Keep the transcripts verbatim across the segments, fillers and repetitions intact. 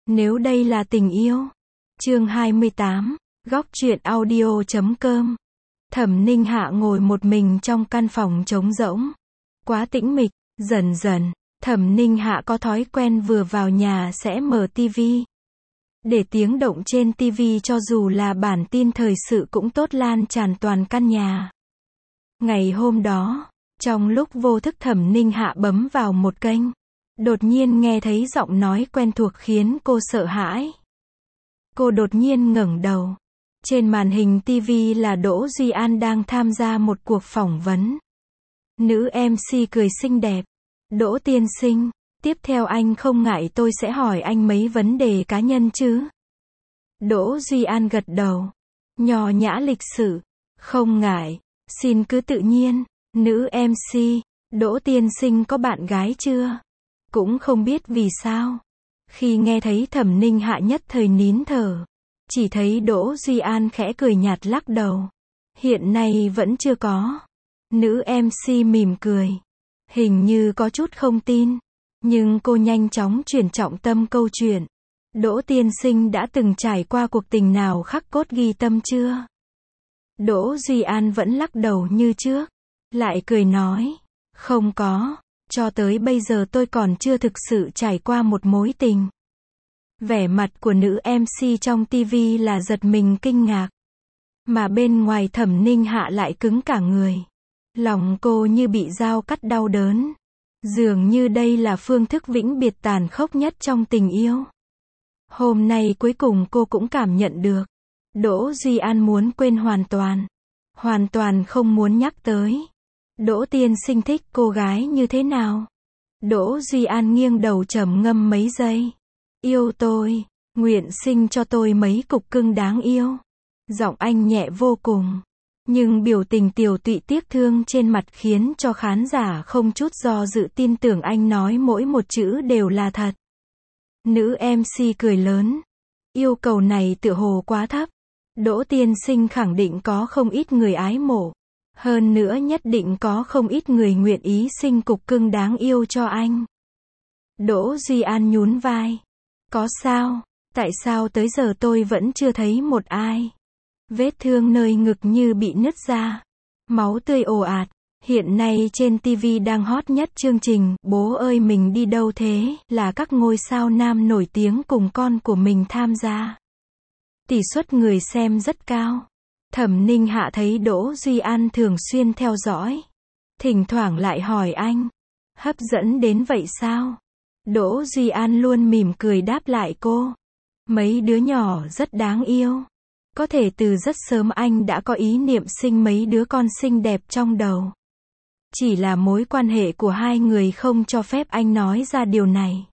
Nếu đây là tình yêu. Chương hai mươi tám, góc truyện audio chấm com. Thẩm Ninh Hạ ngồi một mình trong căn phòng trống rỗng. Quá tĩnh mịch, dần dần, Thẩm Ninh Hạ có thói quen vừa vào nhà sẽ mở tivi. Để tiếng động trên tivi cho dù là bản tin thời sự cũng tốt lan tràn toàn căn nhà. Ngày hôm đó, trong lúc vô thức Thẩm Ninh Hạ bấm vào một kênh, đột nhiên nghe thấy giọng nói quen thuộc khiến cô sợ hãi. Cô đột nhiên ngẩng đầu. Trên màn hình tivi là Đỗ Duy An đang tham gia một cuộc phỏng vấn. Nữ em xê cười xinh đẹp. Đỗ tiên sinh, tiếp theo anh không ngại tôi sẽ hỏi anh mấy vấn đề cá nhân chứ? Đỗ Duy An gật đầu. Nho nhã lịch sự. Không ngại, xin cứ tự nhiên. Nữ em xê, Đỗ tiên sinh có bạn gái chưa? Cũng không biết vì sao. Khi nghe thấy Thẩm Ninh Hạ nhất thời nín thở. Chỉ thấy Đỗ Duy An khẽ cười nhạt lắc đầu. Hiện nay vẫn chưa có. Nữ em xê mỉm cười. Hình như có chút không tin. Nhưng cô nhanh chóng chuyển trọng tâm câu chuyện. Đỗ tiên sinh đã từng trải qua cuộc tình nào khắc cốt ghi tâm chưa? Đỗ Duy An vẫn lắc đầu như trước. Lại cười nói. Không có. Cho tới bây giờ tôi còn chưa thực sự trải qua một mối tình. Vẻ mặt của nữ em xê trong tivi là giật mình kinh ngạc. Mà bên ngoài Thẩm Ninh Hạ lại cứng cả người. Lòng cô như bị dao cắt đau đớn. Dường như đây là phương thức vĩnh biệt tàn khốc nhất trong tình yêu. Hôm nay cuối cùng cô cũng cảm nhận được. Đỗ Duy An muốn quên hoàn toàn. Hoàn toàn không muốn nhắc tới. Đỗ tiên sinh thích cô gái như thế nào? Đỗ Duy An nghiêng đầu trầm ngâm mấy giây. Yêu tôi, nguyện sinh cho tôi mấy cục cưng đáng yêu. Giọng anh nhẹ vô cùng. Nhưng biểu tình tiều tụy tiếc thương trên mặt khiến cho khán giả không chút do dự tin tưởng anh nói mỗi một chữ đều là thật. Nữ em xê cười lớn. Yêu cầu này tựa hồ quá thấp. Đỗ tiên sinh khẳng định có không ít người ái mộ. Hơn nữa nhất định có không ít người nguyện ý sinh cục cưng đáng yêu cho anh. Đỗ Duy An nhún vai. Có sao? Tại sao tới giờ tôi vẫn chưa thấy một ai? Vết thương nơi ngực như bị nứt ra. Máu tươi ồ ạt. Hiện nay trên tivi đang hot nhất chương trình Bố ơi mình đi đâu thế, là các ngôi sao nam nổi tiếng cùng con của mình tham gia. Tỷ suất người xem rất cao. Thẩm Ninh Hạ thấy Đỗ Duy An thường xuyên theo dõi. Thỉnh thoảng lại hỏi anh. Hấp dẫn đến vậy sao? Đỗ Duy An luôn mỉm cười đáp lại cô. Mấy đứa nhỏ rất đáng yêu. Có thể từ rất sớm anh đã có ý niệm sinh mấy đứa con xinh đẹp trong đầu. Chỉ là mối quan hệ của hai người không cho phép anh nói ra điều này.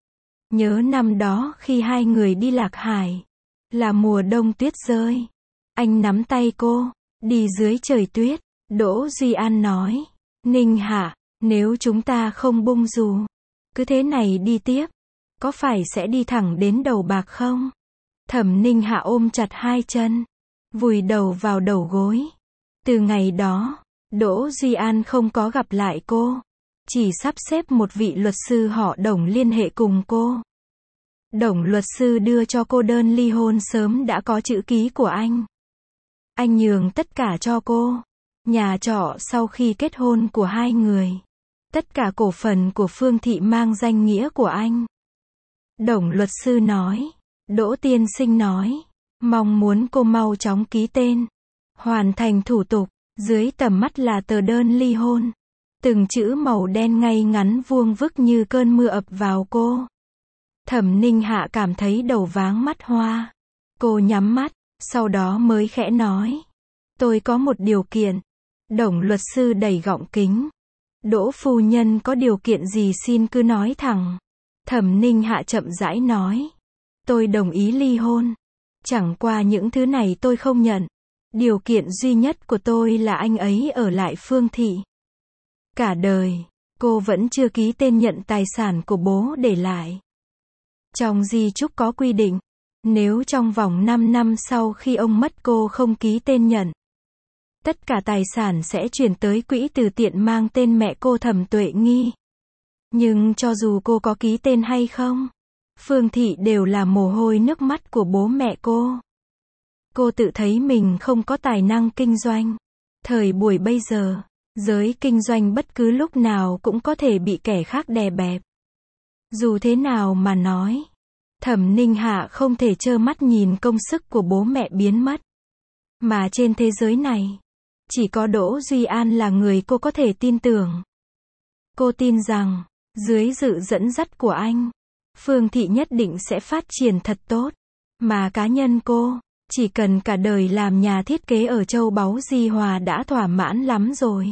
Nhớ năm đó khi hai người đi Lạc Hải. Là mùa đông tuyết rơi. Anh nắm tay cô. Đi dưới trời tuyết. Đỗ Duy An nói. Ninh Hạ, nếu chúng ta không bung dù. Cứ thế này đi tiếp. Có phải sẽ đi thẳng đến đầu bạc không? Thẩm Ninh Hạ ôm chặt hai chân. Vùi đầu vào đầu gối. Từ ngày đó, Đỗ Duy An không có gặp lại cô. Chỉ sắp xếp một vị luật sư họ Đồng liên hệ cùng cô. Đồng luật sư đưa cho cô đơn ly hôn sớm đã có chữ ký của anh. Anh nhường tất cả cho cô. Nhà trọ sau khi kết hôn của hai người. Tất cả cổ phần của Phương Thị mang danh nghĩa của anh. Đồng luật sư nói. Đỗ tiên sinh nói. Mong muốn cô mau chóng ký tên. Hoàn thành thủ tục. Dưới tầm mắt là tờ đơn ly hôn. Từng chữ màu đen ngay ngắn vuông vức như cơn mưa ập vào cô. Thẩm Ninh Hạ cảm thấy đầu váng mắt hoa. Cô nhắm mắt. Sau đó mới khẽ nói. Tôi có một điều kiện. Đồng luật sư đẩy gọng kính. Đỗ phu nhân có điều kiện gì xin cứ nói thẳng. Thẩm Ninh Hạ chậm rãi nói. Tôi đồng ý ly hôn. Chẳng qua những thứ này tôi không nhận. Điều kiện duy nhất của tôi là anh ấy ở lại Phương Thị. Cả đời, cô vẫn chưa ký tên nhận tài sản của bố để lại. Trong di chúc có quy định. Nếu trong vòng năm năm sau khi ông mất cô không ký tên nhận. Tất cả tài sản sẽ chuyển tới quỹ từ thiện mang tên mẹ cô Thẩm Tuệ Nghi. Nhưng cho dù cô có ký tên hay không, Phương Thị đều là mồ hôi nước mắt của bố mẹ cô. Cô tự thấy mình không có tài năng kinh doanh. Thời buổi bây giờ, giới kinh doanh bất cứ lúc nào cũng có thể bị kẻ khác đè bẹp. Dù thế nào mà nói, Thẩm Ninh Hạ không thể trơ mắt nhìn công sức của bố mẹ biến mất. Mà trên thế giới này, chỉ có Đỗ Duy An là người cô có thể tin tưởng. Cô tin rằng, dưới sự dẫn dắt của anh, Phương Thị nhất định sẽ phát triển thật tốt. Mà cá nhân cô, chỉ cần cả đời làm nhà thiết kế ở Châu Báu Di Hòa đã thỏa mãn lắm rồi.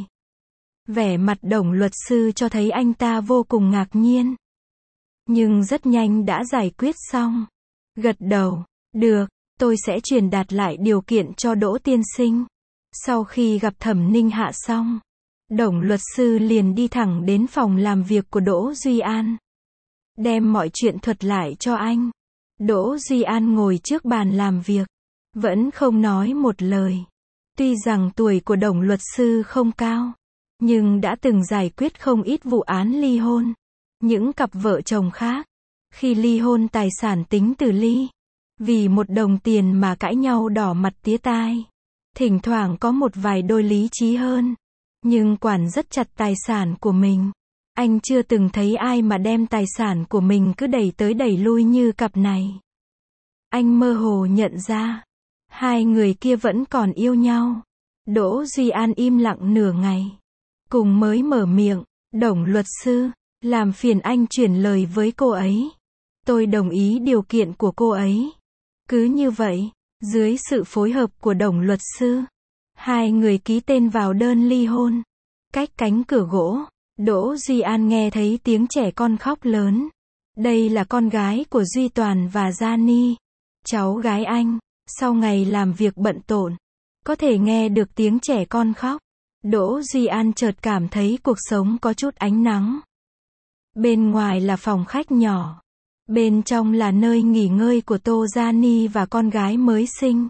Vẻ mặt Đồng luật sư cho thấy anh ta vô cùng ngạc nhiên. Nhưng rất nhanh đã giải quyết xong. Gật đầu, được, tôi sẽ truyền đạt lại điều kiện cho Đỗ tiên sinh. Sau khi gặp Thẩm Ninh Hạ xong, Đồng luật sư liền đi thẳng đến phòng làm việc của Đỗ Duy An. Đem mọi chuyện thuật lại cho anh. Đỗ Duy An ngồi trước bàn làm việc, vẫn không nói một lời. Tuy rằng tuổi của Đồng luật sư không cao, nhưng đã từng giải quyết không ít vụ án ly hôn. Những cặp vợ chồng khác, khi ly hôn tài sản tính từ ly. Vì một đồng tiền mà cãi nhau đỏ mặt tía tai. Thỉnh thoảng có một vài đôi lý trí hơn, nhưng quản rất chặt tài sản của mình. Anh chưa từng thấy ai mà đem tài sản của mình cứ đẩy tới đẩy lui như cặp này. Anh mơ hồ nhận ra, hai người kia vẫn còn yêu nhau. Đỗ Duy An im lặng nửa ngày, cùng mới mở miệng, Đồng luật sư, làm phiền anh chuyển lời với cô ấy. Tôi đồng ý điều kiện của cô ấy. Cứ như vậy, dưới sự phối hợp của Đồng luật sư, hai người ký tên vào đơn ly hôn. Cách cánh cửa gỗ, Đỗ Duy An nghe thấy tiếng trẻ con khóc lớn. Đây là con gái của Duy Toàn và Gia Ni, cháu gái anh. Sau ngày làm việc bận rộn, có thể nghe được tiếng trẻ con khóc. Đỗ Duy An chợt cảm thấy cuộc sống có chút ánh nắng. Bên ngoài là phòng khách nhỏ, bên trong là nơi nghỉ ngơi của Tô Gia Ni và con gái mới sinh.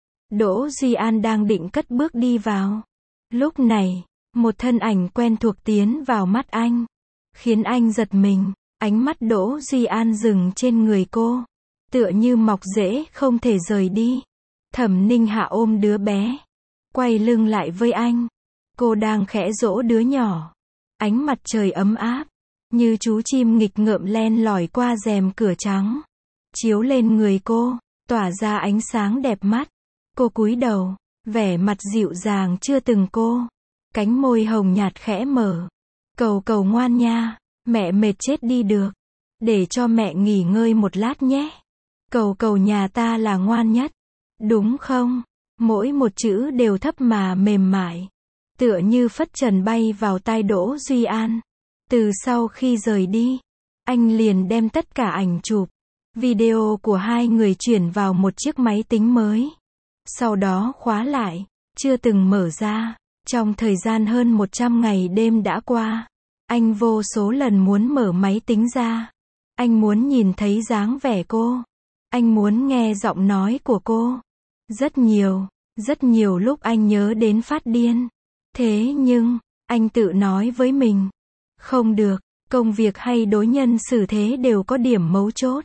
Đỗ Duy An đang định cất bước đi vào. Lúc này, một thân ảnh quen thuộc tiến vào mắt anh, khiến anh giật mình. Ánh mắt Đỗ Duy An dừng trên người cô, tựa như mọc rễ không thể rời đi. Thẩm Ninh Hạ ôm đứa bé, quay lưng lại với anh. Cô đang khẽ dỗ đứa nhỏ. Ánh mặt trời ấm áp, như chú chim nghịch ngợm len lỏi qua rèm cửa trắng, chiếu lên người cô, tỏa ra ánh sáng đẹp mắt. Cô cúi đầu, vẻ mặt dịu dàng chưa từng cô. Cánh môi hồng nhạt khẽ mở. Cầu cầu ngoan nha, mẹ mệt chết đi được. Để cho mẹ nghỉ ngơi một lát nhé. Cầu cầu nhà ta là ngoan nhất. Đúng không? Mỗi một chữ đều thấp mà mềm mại, tựa như phất trần bay vào tai Đỗ Duy An. Từ sau khi rời đi, anh liền đem tất cả ảnh chụp, video của hai người chuyển vào một chiếc máy tính mới. Sau đó khóa lại, chưa từng mở ra. Trong thời gian hơn một trăm ngày đêm đã qua, anh vô số lần muốn mở máy tính ra. Anh muốn nhìn thấy dáng vẻ cô. Anh muốn nghe giọng nói của cô. Rất nhiều, rất nhiều lúc anh nhớ đến phát điên. Thế nhưng, anh tự nói với mình, không được, công việc hay đối nhân xử thế đều có điểm mấu chốt.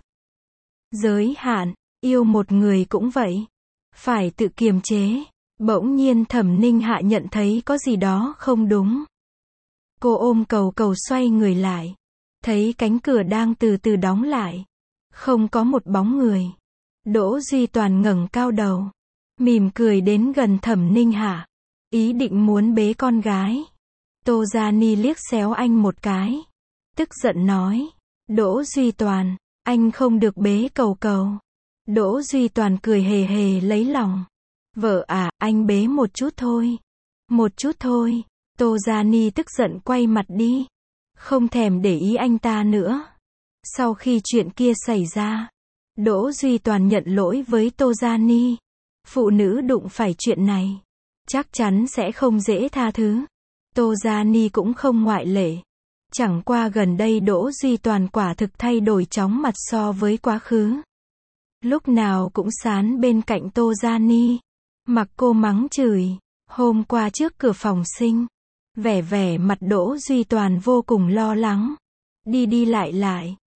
Giới hạn, yêu một người cũng vậy. Phải tự kiềm chế. Bỗng nhiên Thẩm Ninh Hạ nhận thấy có gì đó không đúng. Cô ôm cầu cầu xoay người lại. Thấy cánh cửa đang từ từ đóng lại. Không có một bóng người. Đỗ Duy Toàn ngẩng cao đầu, mỉm cười đến gần Thẩm Ninh Hạ, ý định muốn bế con gái. Tô Gia Ni liếc xéo anh một cái, tức giận nói, Đỗ Duy Toàn, anh không được bế cầu cầu. Đỗ Duy Toàn cười hề hề lấy lòng. Vợ à, anh bế một chút thôi. Một chút thôi. Tô Gia Ni tức giận quay mặt đi, không thèm để ý anh ta nữa. Sau khi chuyện kia xảy ra, Đỗ Duy Toàn nhận lỗi với Tô Gia Ni. Phụ nữ đụng phải chuyện này, chắc chắn sẽ không dễ tha thứ. Tô Gia Ni cũng không ngoại lệ. Chẳng qua gần đây Đỗ Duy Toàn quả thực thay đổi chóng mặt so với quá khứ. Lúc nào cũng sán bên cạnh Tô Gia Ni, mặc cô mắng chửi. Hôm qua trước cửa phòng sinh, vẻ vẻ mặt Đỗ Duy Toàn vô cùng lo lắng. Đi đi lại lại,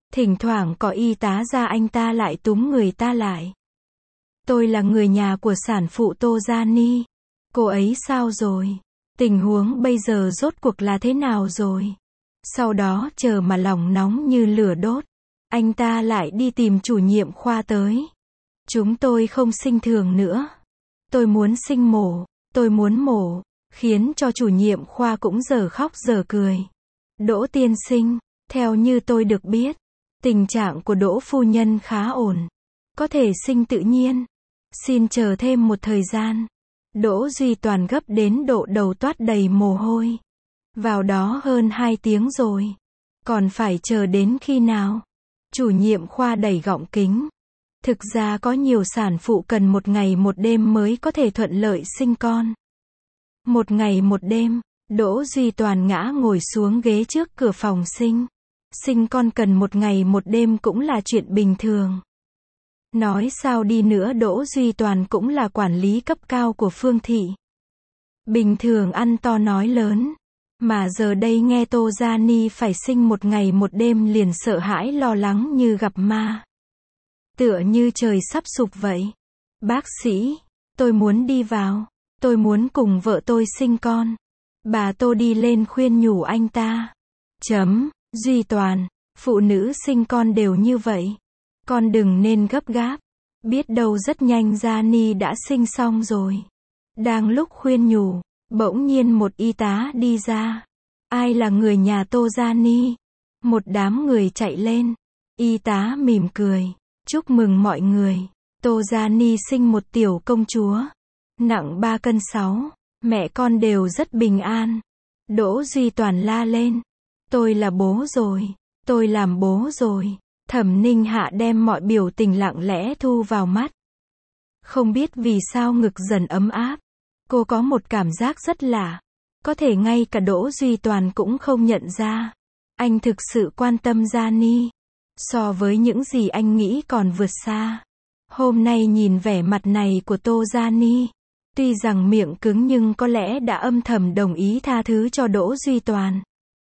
Thỉnh thoảng có y tá ra anh ta lại túm người ta lại. Tôi là người nhà của sản phụ Tô Gia Ni. Cô ấy sao rồi? Tình huống bây giờ rốt cuộc là thế nào rồi? Sau đó chờ mà lòng nóng như lửa đốt. Anh ta lại đi tìm chủ nhiệm khoa tới. Chúng tôi không sinh thường nữa. Tôi muốn sinh mổ. Tôi muốn mổ. Khiến cho chủ nhiệm khoa cũng giờ khóc giờ cười. Đỗ tiên sinh, theo như tôi được biết, tình trạng của Đỗ phu nhân khá ổn. Có thể sinh tự nhiên. Xin chờ thêm một thời gian. Đỗ Duy Toàn gấp đến độ đầu toát đầy mồ hôi. Vào đó hơn hai tiếng rồi. Còn phải chờ đến khi nào? Chủ nhiệm khoa đẩy gọng kính. Thực ra có nhiều sản phụ cần một ngày một đêm mới có thể thuận lợi sinh con. Một ngày một đêm, Đỗ Duy Toàn ngã ngồi xuống ghế trước cửa phòng sinh. Sinh con cần một ngày một đêm cũng là chuyện bình thường. Nói sao đi nữa Đỗ Duy Toàn cũng là quản lý cấp cao của Phương Thị. Bình thường ăn to nói lớn. Mà giờ đây nghe Tô Gia Ni phải sinh một ngày một đêm liền sợ hãi lo lắng như gặp ma. Tựa như trời sắp sụp vậy. Bác sĩ, tôi muốn đi vào. Tôi muốn cùng vợ tôi sinh con. Bà Tô đi lên khuyên nhủ anh ta. Chấm, Duy Toàn, phụ nữ sinh con đều như vậy. Con đừng nên gấp gáp. Biết đâu rất nhanh Gia Ni đã sinh xong rồi. Đang lúc khuyên nhủ, bỗng nhiên một y tá đi ra. Ai là người nhà Tô Gia Ni? Một đám người chạy lên. Y tá mỉm cười. Chúc mừng mọi người. Tô Gia Ni sinh một tiểu công chúa. Nặng ba cân sáu. Mẹ con đều rất bình an. Đỗ Duy Toàn la lên. Tôi là bố rồi. Tôi làm bố rồi. Thẩm Ninh Hạ đem mọi biểu tình lặng lẽ thu vào mắt. Không biết vì sao ngực dần ấm áp. Cô có một cảm giác rất lạ. Có thể ngay cả Đỗ Duy Toàn cũng không nhận ra. Anh thực sự quan tâm Gia Ni. So với những gì anh nghĩ còn vượt xa. Hôm nay nhìn vẻ mặt này của Tô Gia Ni. Tuy rằng miệng cứng nhưng có lẽ đã âm thầm đồng ý tha thứ cho Đỗ Duy Toàn.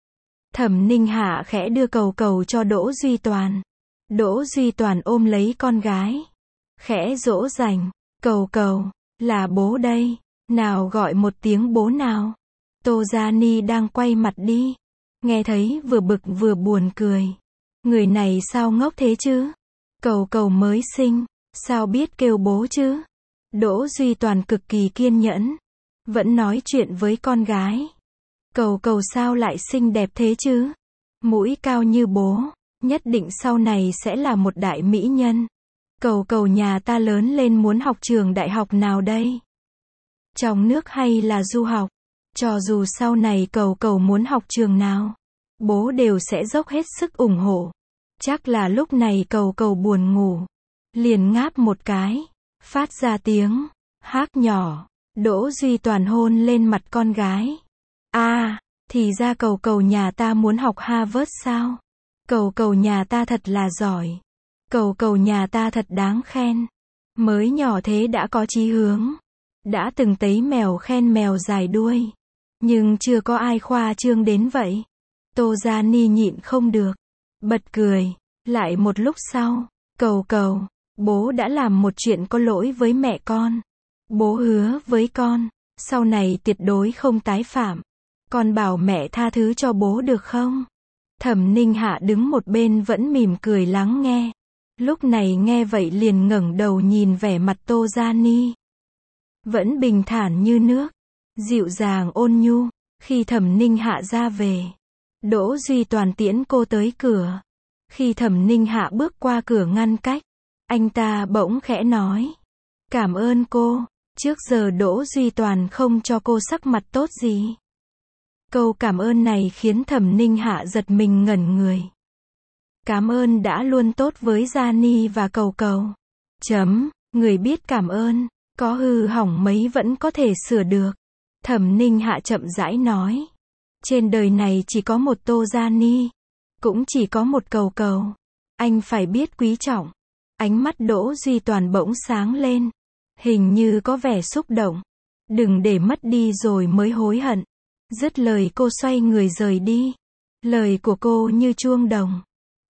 Thẩm Ninh Hạ khẽ đưa cầu cầu cho Đỗ Duy Toàn. Đỗ Duy Toàn ôm lấy con gái. Khẽ dỗ dành. Cầu cầu, là bố đây. Nào gọi một tiếng bố nào. Tô Gia Ni đang quay mặt đi. Nghe thấy vừa bực vừa buồn cười. Người này sao ngốc thế chứ? Cầu cầu mới sinh. Sao biết kêu bố chứ? Đỗ Duy Toàn cực kỳ kiên nhẫn. Vẫn nói chuyện với con gái. Cầu cầu sao lại xinh đẹp thế chứ? Mũi cao như bố. Nhất định sau này sẽ là một đại mỹ nhân. Cầu cầu nhà ta lớn lên muốn học trường đại học nào đây? Trong nước hay là du học? Cho dù sau này cầu cầu muốn học trường nào, bố đều sẽ dốc hết sức ủng hộ. Chắc là lúc này cầu cầu buồn ngủ. Liền ngáp một cái. Phát ra tiếng. Hác nhỏ. Đỗ Duy Toàn hôn lên mặt con gái. À, thì ra cầu cầu nhà ta muốn học Harvard sao? Cầu cầu nhà ta thật là giỏi. Cầu cầu nhà ta thật đáng khen. Mới nhỏ thế đã có chí hướng. Đã từng thấy mèo khen mèo dài đuôi. Nhưng chưa có ai khoa trương đến vậy. Tô Gia Ni nhịn không được. Bật cười. Lại một lúc sau. Cầu cầu. Bố đã làm một chuyện có lỗi với mẹ con. Bố hứa với con. Sau này tuyệt đối không tái phạm. Con bảo mẹ tha thứ cho bố được không? Thẩm Ninh Hạ đứng một bên vẫn mỉm cười lắng nghe. Lúc này nghe vậy liền ngẩng đầu nhìn vẻ mặt Tô Gia Ni. Vẫn bình thản như nước. Dịu dàng ôn nhu. Khi Thẩm Ninh Hạ ra về. Đỗ Duy Toàn tiễn cô tới cửa. Khi Thẩm Ninh Hạ bước qua cửa ngăn cách. Anh ta bỗng khẽ nói. Cảm ơn cô. Trước giờ Đỗ Duy Toàn không cho cô sắc mặt tốt gì. Câu cảm ơn này khiến Thẩm Ninh Hạ giật mình ngẩn người. Cảm ơn đã luôn tốt với Gia Ni và cầu cầu. Chấm, người biết cảm ơn, có hư hỏng mấy vẫn có thể sửa được. Thẩm Ninh Hạ chậm rãi nói. Trên đời này chỉ có một Tô Gia Ni. Cũng chỉ có một cầu cầu. Anh phải biết quý trọng. Ánh mắt Đỗ Duy Toàn bỗng sáng lên. Hình như có vẻ xúc động. Đừng để mất đi rồi mới hối hận. Dứt lời cô xoay người rời đi. Lời của cô như chuông đồng.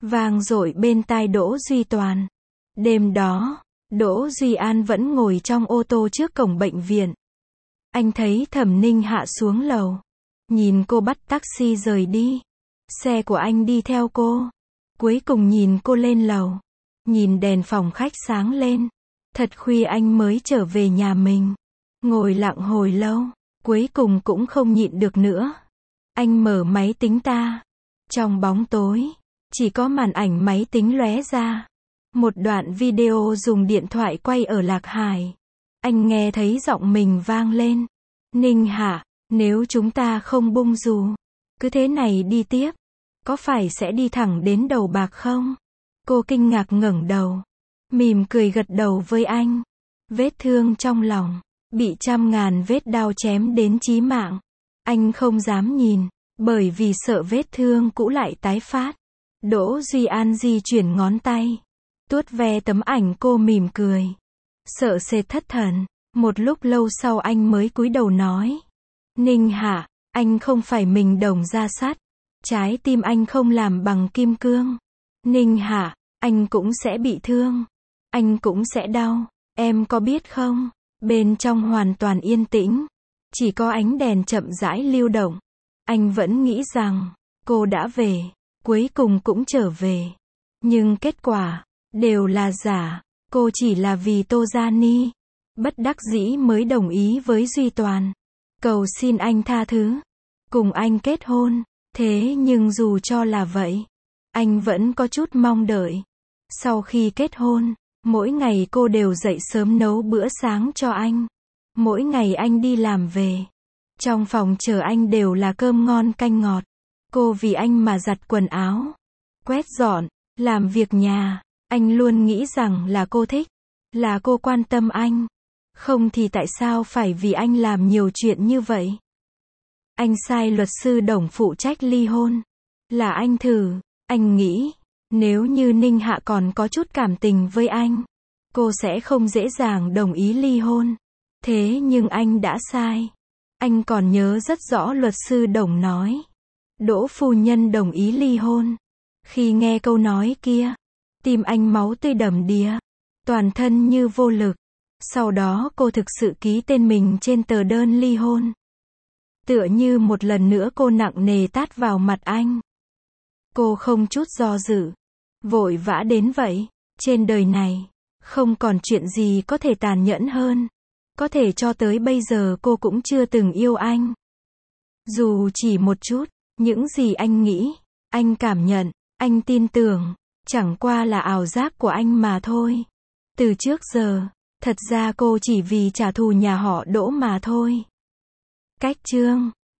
vang dội bên tai Đỗ Duy Toàn. Đêm đó, Đỗ Duy An vẫn ngồi trong ô tô trước cổng bệnh viện. Anh thấy Thẩm Ninh Hạ xuống lầu. Nhìn cô bắt taxi rời đi. Xe của anh đi theo cô. Cuối cùng nhìn cô lên lầu. Nhìn đèn phòng khách sáng lên. Thật khuya anh mới trở về nhà mình. Ngồi lặng hồi lâu. Cuối cùng cũng không nhịn được nữa. Anh mở máy tính ta. Trong bóng tối, chỉ có màn ảnh máy tính lóe ra. Một đoạn video dùng điện thoại quay ở Lạc Hải. Anh nghe thấy giọng mình vang lên. Ninh Hạ, nếu chúng ta không bung dù, cứ thế này đi tiếp, có phải sẽ đi thẳng đến đầu bạc không? Cô kinh ngạc ngẩng đầu, mỉm cười gật đầu với anh. Vết thương trong lòng, bị trăm ngàn vết đao chém đến chí mạng. Anh không dám nhìn, bởi vì sợ vết thương cũ lại tái phát. Đỗ Duy An di chuyển ngón tay, tuốt ve tấm ảnh cô mỉm cười. Sợ sệt thất thần, một lúc lâu sau anh mới cúi đầu nói. Ninh Hạ, anh không phải mình đồng ra sắt. Trái tim anh không làm bằng kim cương. Ninh Hạ, anh cũng sẽ bị thương. Anh cũng sẽ đau. Em có biết không? Bên trong hoàn toàn yên tĩnh. Chỉ có ánh đèn chậm rãi lưu động. Anh vẫn nghĩ rằng, cô đã về. Cuối cùng cũng trở về. Nhưng kết quả, đều là giả. Cô chỉ là vì Tô Gia Ni. Bất đắc dĩ mới đồng ý với Duy Toàn. Cầu xin anh tha thứ. Cùng anh kết hôn. Thế nhưng dù cho là vậy, anh vẫn có chút mong đợi. Sau khi kết hôn, mỗi ngày cô đều dậy sớm nấu bữa sáng cho anh. Mỗi ngày anh đi làm về. Trong phòng chờ anh đều là cơm ngon canh ngọt. Cô vì anh mà giặt quần áo, quét dọn, làm việc nhà. Anh luôn nghĩ rằng là cô thích, là cô quan tâm anh. Không thì tại sao phải vì anh làm nhiều chuyện như vậy? Anh sai luật sư Đồng phụ trách ly hôn. Là anh thử, anh nghĩ, nếu như Ninh Hạ còn có chút cảm tình với anh, cô sẽ không dễ dàng đồng ý ly hôn. Thế nhưng anh đã sai. Anh còn nhớ rất rõ luật sư Đồng nói. Đỗ phu nhân đồng ý ly hôn. Khi nghe câu nói kia, tim anh máu tươi đầm đìa, toàn thân như vô lực. Sau đó cô thực sự ký tên mình trên tờ đơn ly hôn. Tựa như một lần nữa cô nặng nề tát vào mặt anh. Cô không chút do dự, vội vã đến vậy. Trên đời này, không còn chuyện gì có thể tàn nhẫn hơn. Có thể cho tới bây giờ cô cũng chưa từng yêu anh. Dù chỉ một chút, những gì anh nghĩ, anh cảm nhận, anh tin tưởng, chẳng qua là ảo giác của anh mà thôi. Từ trước giờ, thật ra cô chỉ vì trả thù nhà họ Đỗ mà thôi. Cách chương